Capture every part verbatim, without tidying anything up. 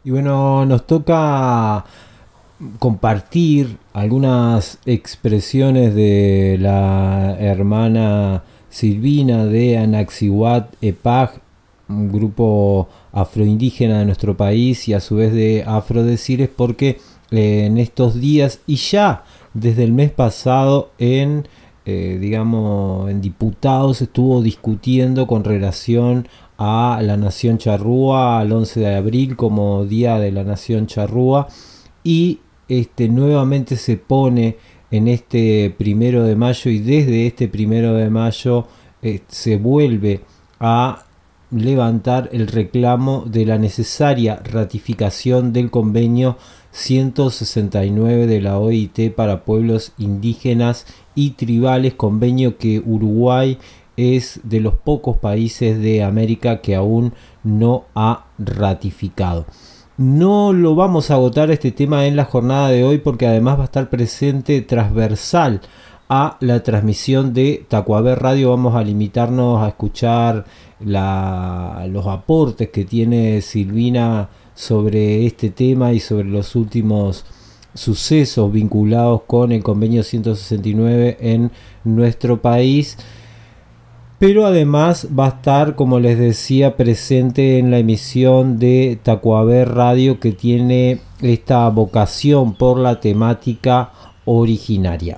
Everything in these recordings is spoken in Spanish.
Y bueno, nos toca compartir algunas expresiones de la hermana Silvina de Anaxihuat Epaj, un grupo afroindígena de nuestro país y a su vez de afrodesires, porque eh, en estos días y ya desde el mes pasado en eh, digamos en diputados estuvo discutiendo con relación a la Nación Charrúa, al once de abril como Día de la Nación Charrúa, y este, nuevamente se pone en este primero de mayo, y desde este primero de mayo eh, se vuelve a levantar el reclamo de la necesaria ratificación del convenio ciento sesenta y nueve de la O I T para pueblos indígenas y tribales, convenio que Uruguay es de los pocos países de América que aún no ha ratificado. No lo vamos a agotar este tema en la jornada de hoy, porque además va a estar presente transversal a la transmisión de Tacuabé Radio. Vamos a limitarnos a escuchar la, los aportes que tiene Silvina sobre este tema y sobre los últimos sucesos vinculados con el convenio ciento sesenta y nueve en nuestro país. Pero además va a estar, como les decía, presente en la emisión de Tacuabé Radio, que tiene esta vocación por la temática originaria.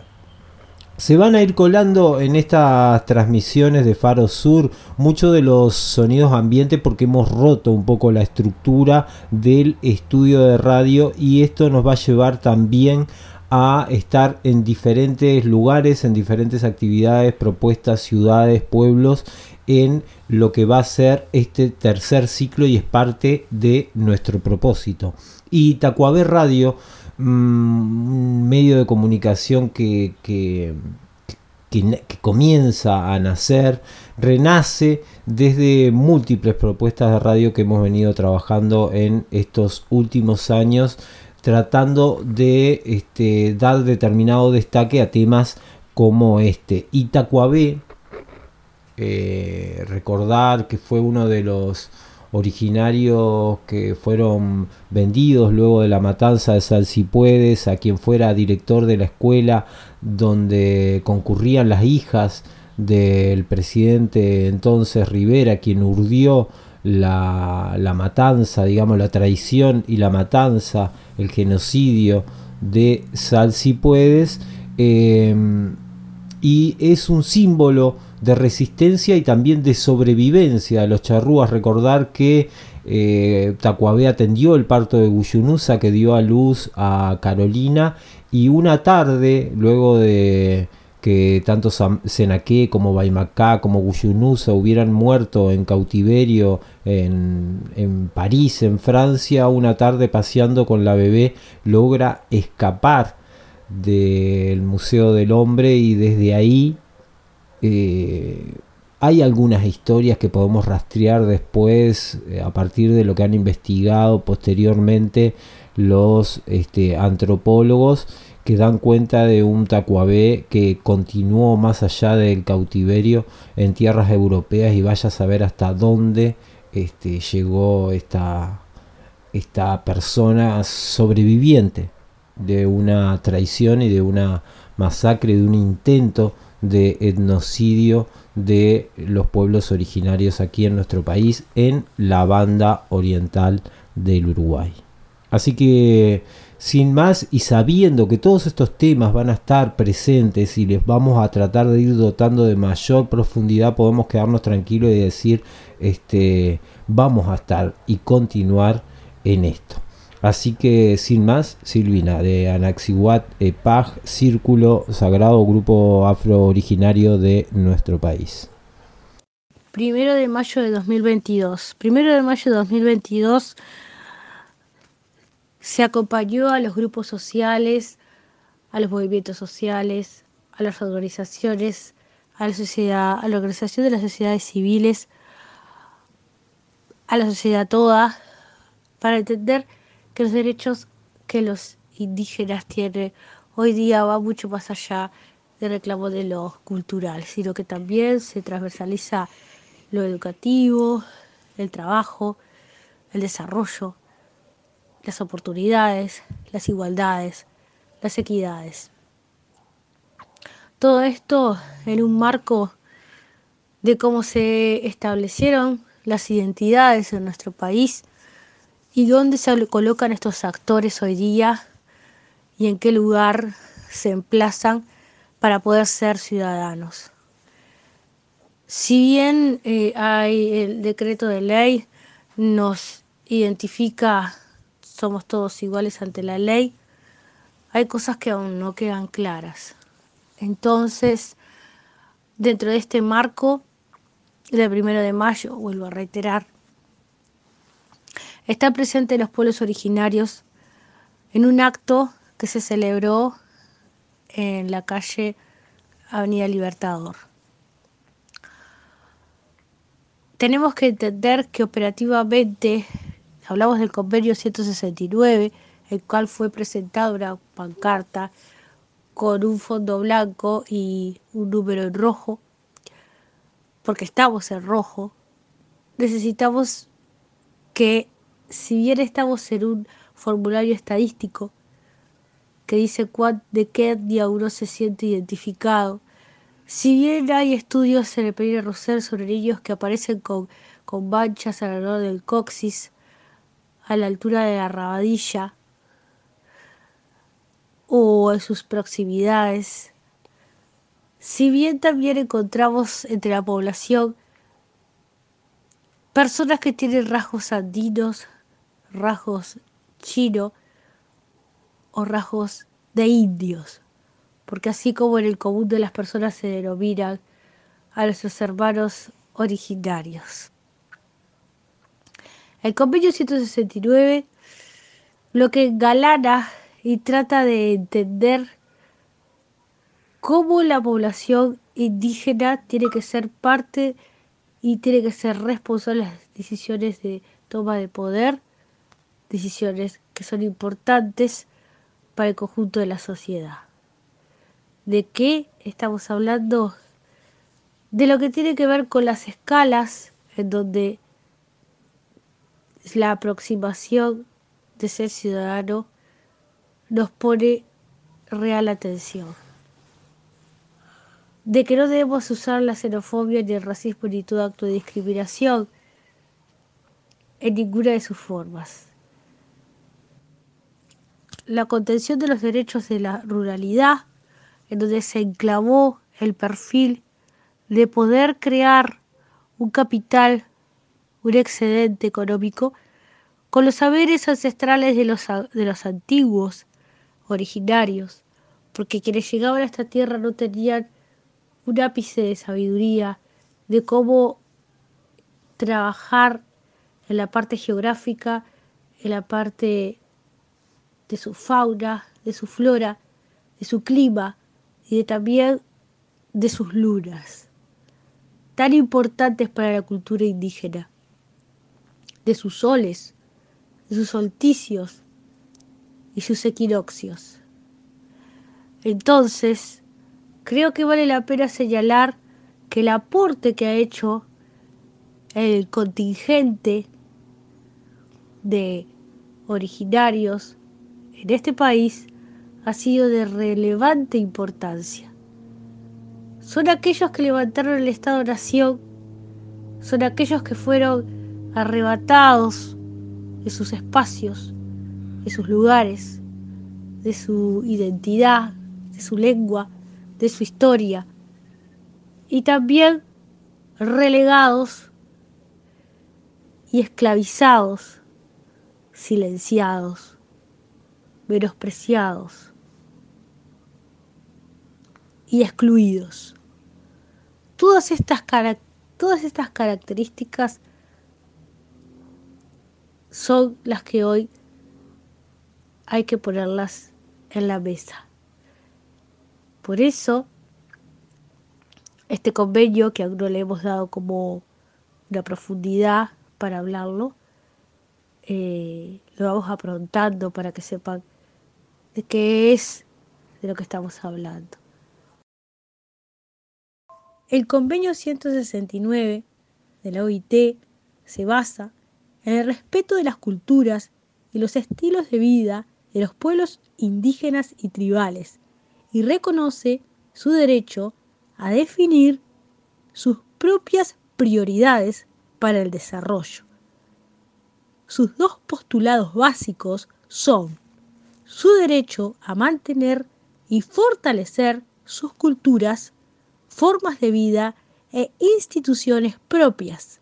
Se van a ir colando en estas transmisiones de Faro Sur muchos de los sonidos ambientes, porque hemos roto un poco la estructura del estudio de radio, y esto nos va a llevar también a estar en diferentes lugares, en diferentes actividades, propuestas, ciudades, pueblos, en lo que va a ser este tercer ciclo, y es parte de nuestro propósito. Y Tacuabé Radio, un medio de comunicación que, que, que, que comienza a nacer, renace desde múltiples propuestas de radio que hemos venido trabajando en estos últimos años, tratando de este, dar determinado destaque a temas como este. Y Tacuabé, eh, recordar que fue uno de los originarios que fueron vendidos luego de la matanza de Salsipuedes, a quien fuera director de la escuela donde concurrían las hijas del presidente entonces Rivera, quien urdió la, la matanza, digamos la traición y la matanza, el genocidio de Salsipuedes, eh, y es un símbolo de resistencia y también de sobrevivencia de los charrúas. Recordar que eh, Tacuabé atendió el parto de Guyunusa, que dio a luz a Carolina, y una tarde, luego de que tanto Senaqué como Baimacá como Guyunusa hubieran muerto en cautiverio en, en París, en Francia, una tarde paseando con la bebé logra escapar del Museo del Hombre, y desde ahí eh, hay algunas historias que podemos rastrear después, eh, a partir de lo que han investigado posteriormente los este, antropólogos, que dan cuenta de un Tacuabé que continuó más allá del cautiverio en tierras europeas, y vaya a saber hasta dónde este, llegó esta, esta persona sobreviviente de una traición y de una masacre, de un intento de etnocidio de los pueblos originarios aquí en nuestro país, en la banda oriental del Uruguay. Así que, sin más, y sabiendo que todos estos temas van a estar presentes y les vamos a tratar de ir dotando de mayor profundidad, podemos quedarnos tranquilos y decir, este, vamos a estar y continuar en esto. Así que, sin más, Silvina, de Anaxihuat Epaj, Círculo Sagrado, grupo afro originario de nuestro país. Primero de mayo de dos mil veintidós. Primero de mayo de dos mil veintidós se acompañó a los grupos sociales, a los movimientos sociales, a las organizaciones, a la sociedad, a la organización de las sociedades civiles, a la sociedad toda, para entender que los derechos que los indígenas tienen hoy día va mucho más allá del reclamo de lo cultural, sino que también se transversaliza lo educativo, el trabajo, el desarrollo, las oportunidades, las igualdades, las equidades. Todo esto en un marco de cómo se establecieron las identidades en nuestro país y dónde se colocan estos actores hoy día y en qué lugar se emplazan para poder ser ciudadanos. Si bien eh, hay el decreto de ley, nos identifica, somos todos iguales ante la ley, hay cosas que aún no quedan claras. Entonces, dentro de este marco del primero de mayo, vuelvo a reiterar, están presentes los pueblos originarios en un acto que se celebró en la calle Avenida Libertador. Tenemos que entender que operativamente, hablamos del convenio ciento sesenta y nueve, el cual fue presentado una pancarta con un fondo blanco y un número en rojo, porque estamos en rojo. Necesitamos que, si bien estamos en un formulario estadístico que dice cuán, de qué etnia uno se siente identificado, si bien hay estudios en el Pereira Roser sobre niños que aparecen con, con manchas alrededor del coxis, a la altura de la rabadilla o en sus proximidades, si bien también encontramos entre la población personas que tienen rasgos andinos, rasgos chino o rasgos de indios, porque así como en el común de las personas se denominan a nuestros hermanos originarios. El convenio ciento sesenta y nueve lo que engalana y trata de entender cómo la población indígena tiene que ser parte y tiene que ser responsable de las decisiones de toma de poder, decisiones que son importantes para el conjunto de la sociedad. ¿De qué estamos hablando? De lo que tiene que ver con las escalas, en donde la aproximación de ser ciudadano nos pone real atención. De que no debemos usar la xenofobia ni el racismo ni todo acto de discriminación en ninguna de sus formas. La contención de los derechos de la ruralidad, en donde se enclavó el perfil de poder crear un capital, un excedente económico, con los saberes ancestrales de los, de los antiguos, originarios, porque quienes llegaban a esta tierra no tenían un ápice de sabiduría de cómo trabajar en la parte geográfica, en la parte de su fauna, de su flora, de su clima y de también de sus lunas, tan importantes para la cultura indígena, de sus soles, de sus solsticios y sus equinoccios. Entonces, creo que vale la pena señalar que el aporte que ha hecho el contingente de originarios en este país ha sido de relevante importancia. Son aquellos que levantaron el Estado-Nación, son aquellos que fueron arrebatados de sus espacios, de sus lugares, de su identidad, de su lengua, de su historia, y también relegados y esclavizados, silenciados, menospreciados y excluidos. Todas estas, todas estas características son las que hoy hay que ponerlas en la mesa. Por eso, este convenio, que aún no le hemos dado como una profundidad para hablarlo, eh, lo vamos aprontando para que sepan de qué es de lo que estamos hablando. El convenio ciento sesenta y nueve de la O I T se basa en el respeto de las culturas de los estilos de vida de los pueblos indígenas y tribales y reconoce su derecho a definir sus propias prioridades para el desarrollo. Sus dos postulados básicos son su derecho a mantener y fortalecer sus culturas, formas de vida e instituciones propias,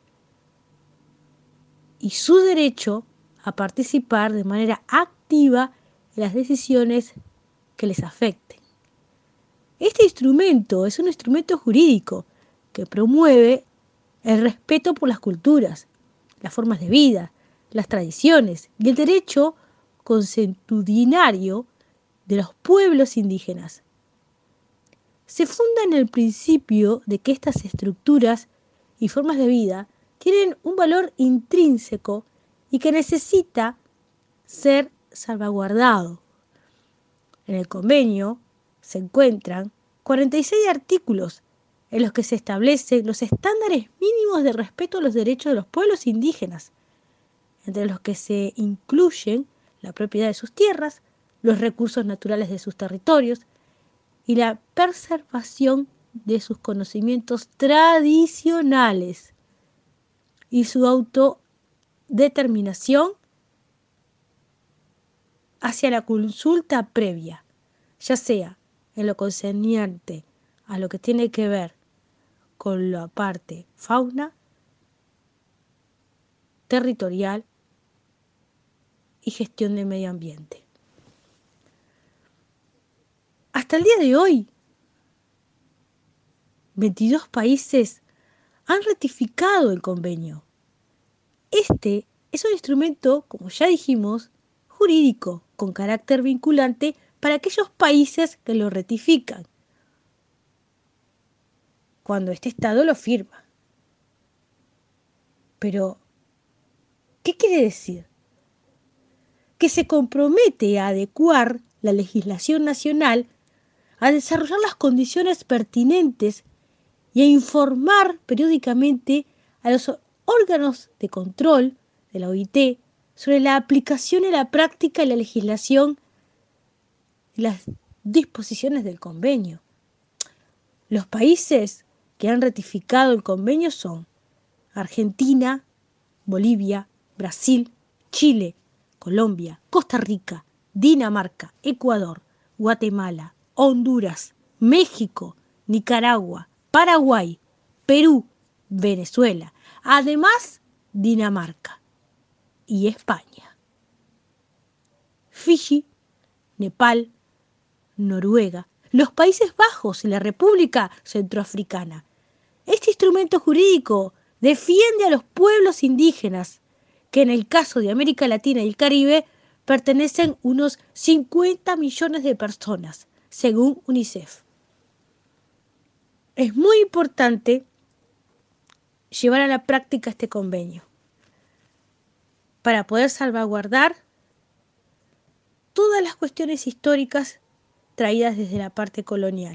y su derecho a participar de manera activa en las decisiones que les afecten. Este instrumento es un instrumento jurídico que promueve el respeto por las culturas, las formas de vida, las tradiciones y el derecho consuetudinario de los pueblos indígenas. Se funda en el principio de que estas estructuras y formas de vida tienen un valor intrínseco y que necesita ser salvaguardado. En el convenio se encuentran cuarenta y seis artículos en los que se establecen los estándares mínimos de respeto a los derechos de los pueblos indígenas, entre los que se incluyen la propiedad de sus tierras, los recursos naturales de sus territorios y la preservación de sus conocimientos tradicionales y su autodeterminación hacia la consulta previa, ya sea en lo concerniente a lo que tiene que ver con la parte fauna, territorial y gestión del medio ambiente. Hasta el día de hoy, veintidós países han ratificado el convenio. Este es un instrumento, como ya dijimos, jurídico, con carácter vinculante para aquellos países que lo ratifican, cuando este Estado lo firma. Pero, ¿qué quiere decir? Que se compromete a adecuar la legislación nacional a desarrollar las condiciones pertinentes y a informar periódicamente a los órganos de control de la O I T sobre la aplicación y la práctica de la legislación y las disposiciones del convenio. Los países que han ratificado el convenio son Argentina, Bolivia, Brasil, Chile, Colombia, Costa Rica, Dinamarca, Ecuador, Guatemala, Honduras, México, Nicaragua, Paraguay, Perú, Venezuela, además Dinamarca y España. Fiji, Nepal, Noruega, los Países Bajos y la República Centroafricana. Este instrumento jurídico defiende a los pueblos indígenas, que en el caso de América Latina y el Caribe pertenecen unos cincuenta millones de personas, según UNICEF. Es muy importante llevar a la práctica este convenio para poder salvaguardar todas las cuestiones históricas traídas desde la parte colonial.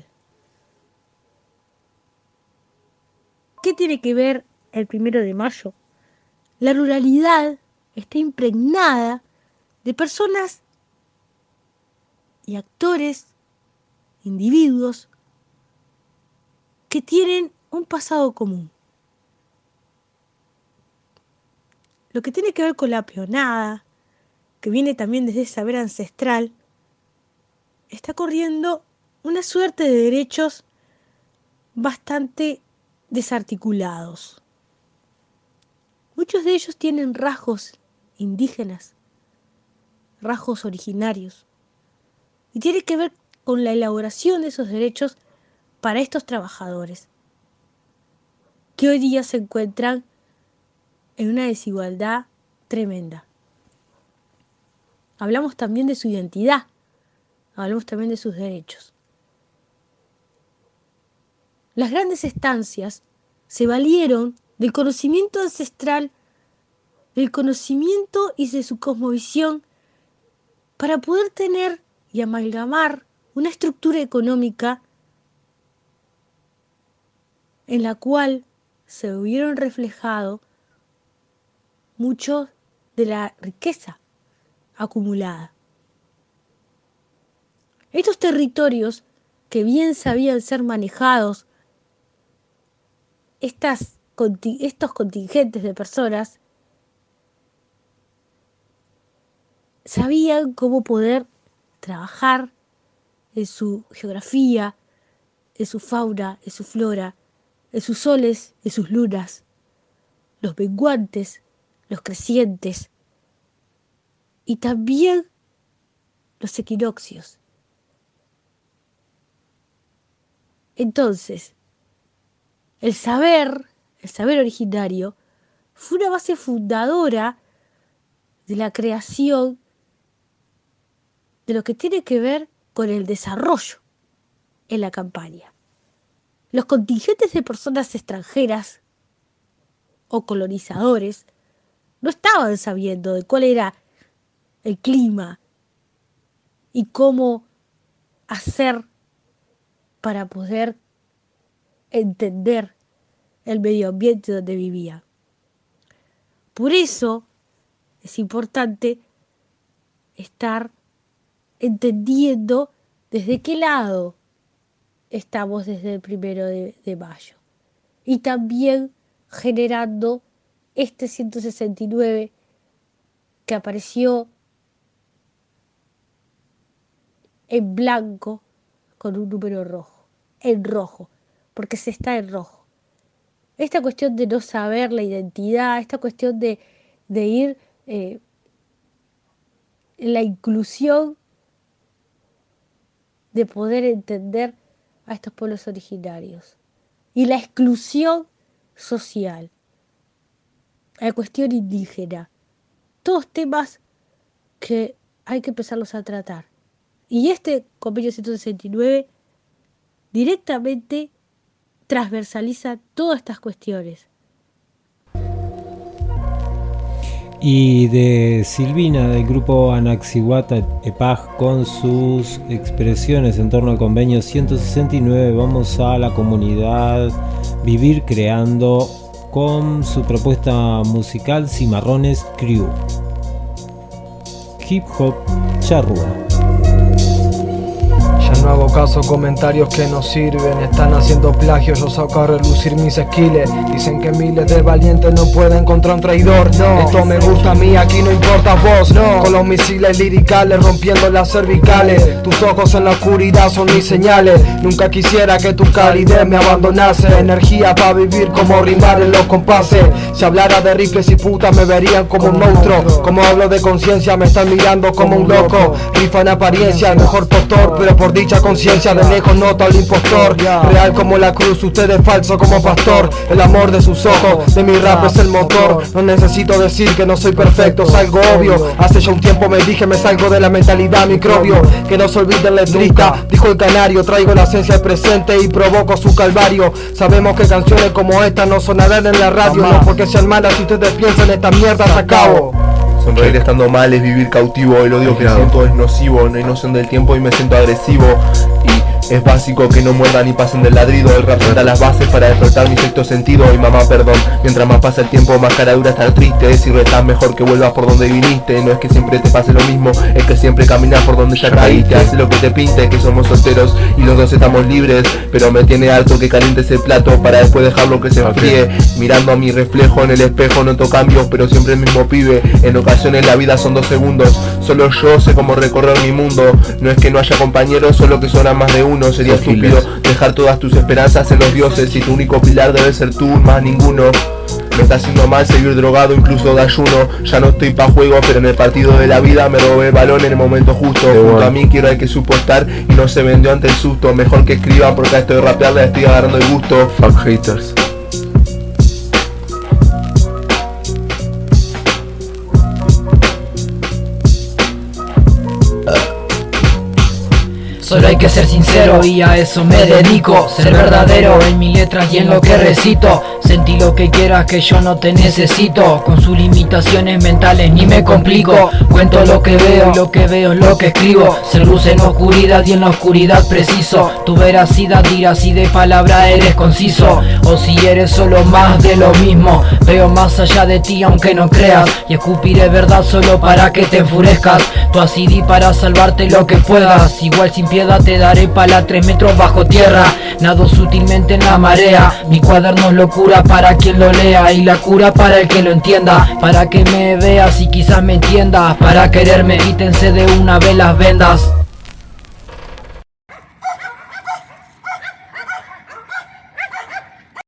¿Qué tiene que ver el primero de mayo? La ruralidad está impregnada de personas y actores, individuos, que tienen un pasado común. Lo que tiene que ver con la peonada, que viene también desde el saber ancestral, está corriendo una suerte de derechos bastante desarticulados. Muchos de ellos tienen rasgos indígenas, rasgos originarios, y tiene que ver con la elaboración de esos derechos para estos trabajadores, que hoy día se encuentran en una desigualdad tremenda. Hablamos también de su identidad, hablamos también de sus derechos. Las grandes estancias se valieron del conocimiento ancestral, del conocimiento y de su cosmovisión para poder tener y amalgamar una estructura económica en la cual se hubieron reflejado mucho de la riqueza acumulada. Estos territorios que bien sabían ser manejados, estas, estos contingentes de personas, sabían cómo poder trabajar en su geografía, en su fauna, en su flora, en sus soles, en sus lunas, los menguantes, los crecientes y también los equinoccios. Entonces, el saber, el saber originario, fue una base fundadora de la creación de lo que tiene que ver con el desarrollo en la campaña. Los contingentes de personas extranjeras o colonizadores no estaban sabiendo de cuál era el clima y cómo hacer para poder entender el medio ambiente donde vivía. Por eso es importante estar entendiendo desde qué lado estamos desde el primero de, de mayo y también generando este ciento sesenta y nueve que apareció en blanco con un número rojo, en rojo, porque se está en rojo. Esta cuestión de no saber la identidad, esta cuestión de, de ir eh, en la inclusión, de poder entender a estos pueblos originarios y la exclusión social, la cuestión indígena, todos temas que hay que empezarlos a tratar. Y este convenio ciento sesenta y nueve directamente transversaliza todas estas cuestiones. Y de Silvina, del grupo Anaxihuatl Epaj, con sus expresiones en torno al convenio ciento sesenta y nueve, vamos a la comunidad Vivir Creando con su propuesta musical Cimarrones Crew. Hip Hop Charrúa. Ya no hago caso, comentarios que no sirven. Están haciendo plagio, yo saco a relucir mis skills. Dicen que miles de valientes no pueden contra un traidor. No, esto me gusta a mí, aquí no importa vos. No, con los misiles liricales rompiendo las cervicales. Tus ojos en la oscuridad son mis señales. Nunca quisiera que tu calidez me abandonase. Energía para vivir, como rimar en los compases. Si hablara de rifles y putas me verían como un monstruo. Como hablo de conciencia me están mirando como un loco. Rifa en apariencia, el mejor postor, pero por dicha conciencia de lejos noto al impostor. Real como la cruz, usted es falso como pastor. El amor de sus ojos, de mi rap es el motor. No necesito decir que no soy perfecto, es algo obvio. Hace ya un tiempo me dije me salgo de la mentalidad microbio. Que no se olvide el letrista, dijo el canario. Traigo la esencia del presente y provoco su calvario. Sabemos que canciones como esta no sonarán en la radio. No porque sean malas, si ustedes piensan esta mierda se acabó. Sonreír estando mal es vivir cautivo. El odio que siento es nocivo. No hay noción del tiempo y me siento agresivo. Y es básico que no muerdan y pasen del ladrido. El rap da las bases para despertar mi sexto sentido. Y mamá, perdón, mientras más pasa el tiempo más cara dura estar triste. Si retas mejor que vuelvas por donde viniste. No es que siempre te pase lo mismo, es que siempre caminas por donde ya caíste. Hace lo que te pinte, que somos solteros y los dos estamos libres. Pero me tiene harto que calientes el plato para después dejarlo que se enfríe. Mirando a mi reflejo en el espejo noto cambios, pero siempre el mismo pibe. En ocasiones la vida son dos segundos. Solo yo sé cómo recorrer mi mundo. No es que no haya compañeros, solo que sobran más de uno. Sería estúpido dejar todas tus esperanzas en los dioses y tu único pilar debe ser tú, más ninguno. Me está haciendo mal seguir drogado, incluso de ayuno. Ya no estoy pa' juego, pero en el partido de la vida me robé el balón en el momento justo. Junto a mí quiero al que supo estar y no se vendió ante el susto. Mejor que escriba porque a esto de rapear le estoy agarrando el gusto. Fuck haters. solo hay que ser sincero y a eso me dedico. Ser verdadero en mis letras y en lo que recito. Sentí lo que quieras que yo no te necesito. Con sus limitaciones mentales ni me complico. Cuento lo que veo y lo que veo es lo que escribo. Ser luz en oscuridad y en la oscuridad preciso. Tu veracidad dirás si de palabra eres conciso o si eres solo más de lo mismo. Veo más allá de ti aunque no creas y escupiré verdad solo para que te enfurezcas. Tu acidí para salvarte lo que puedas. Igual sin piedad te daré pala tres metros bajo tierra. Nado sutilmente en la marea. Mi cuaderno es locura para quien lo lea y la cura para el que lo entienda. Para que me veas y quizás me entiendas. Para quererme quítense de una vez las vendas.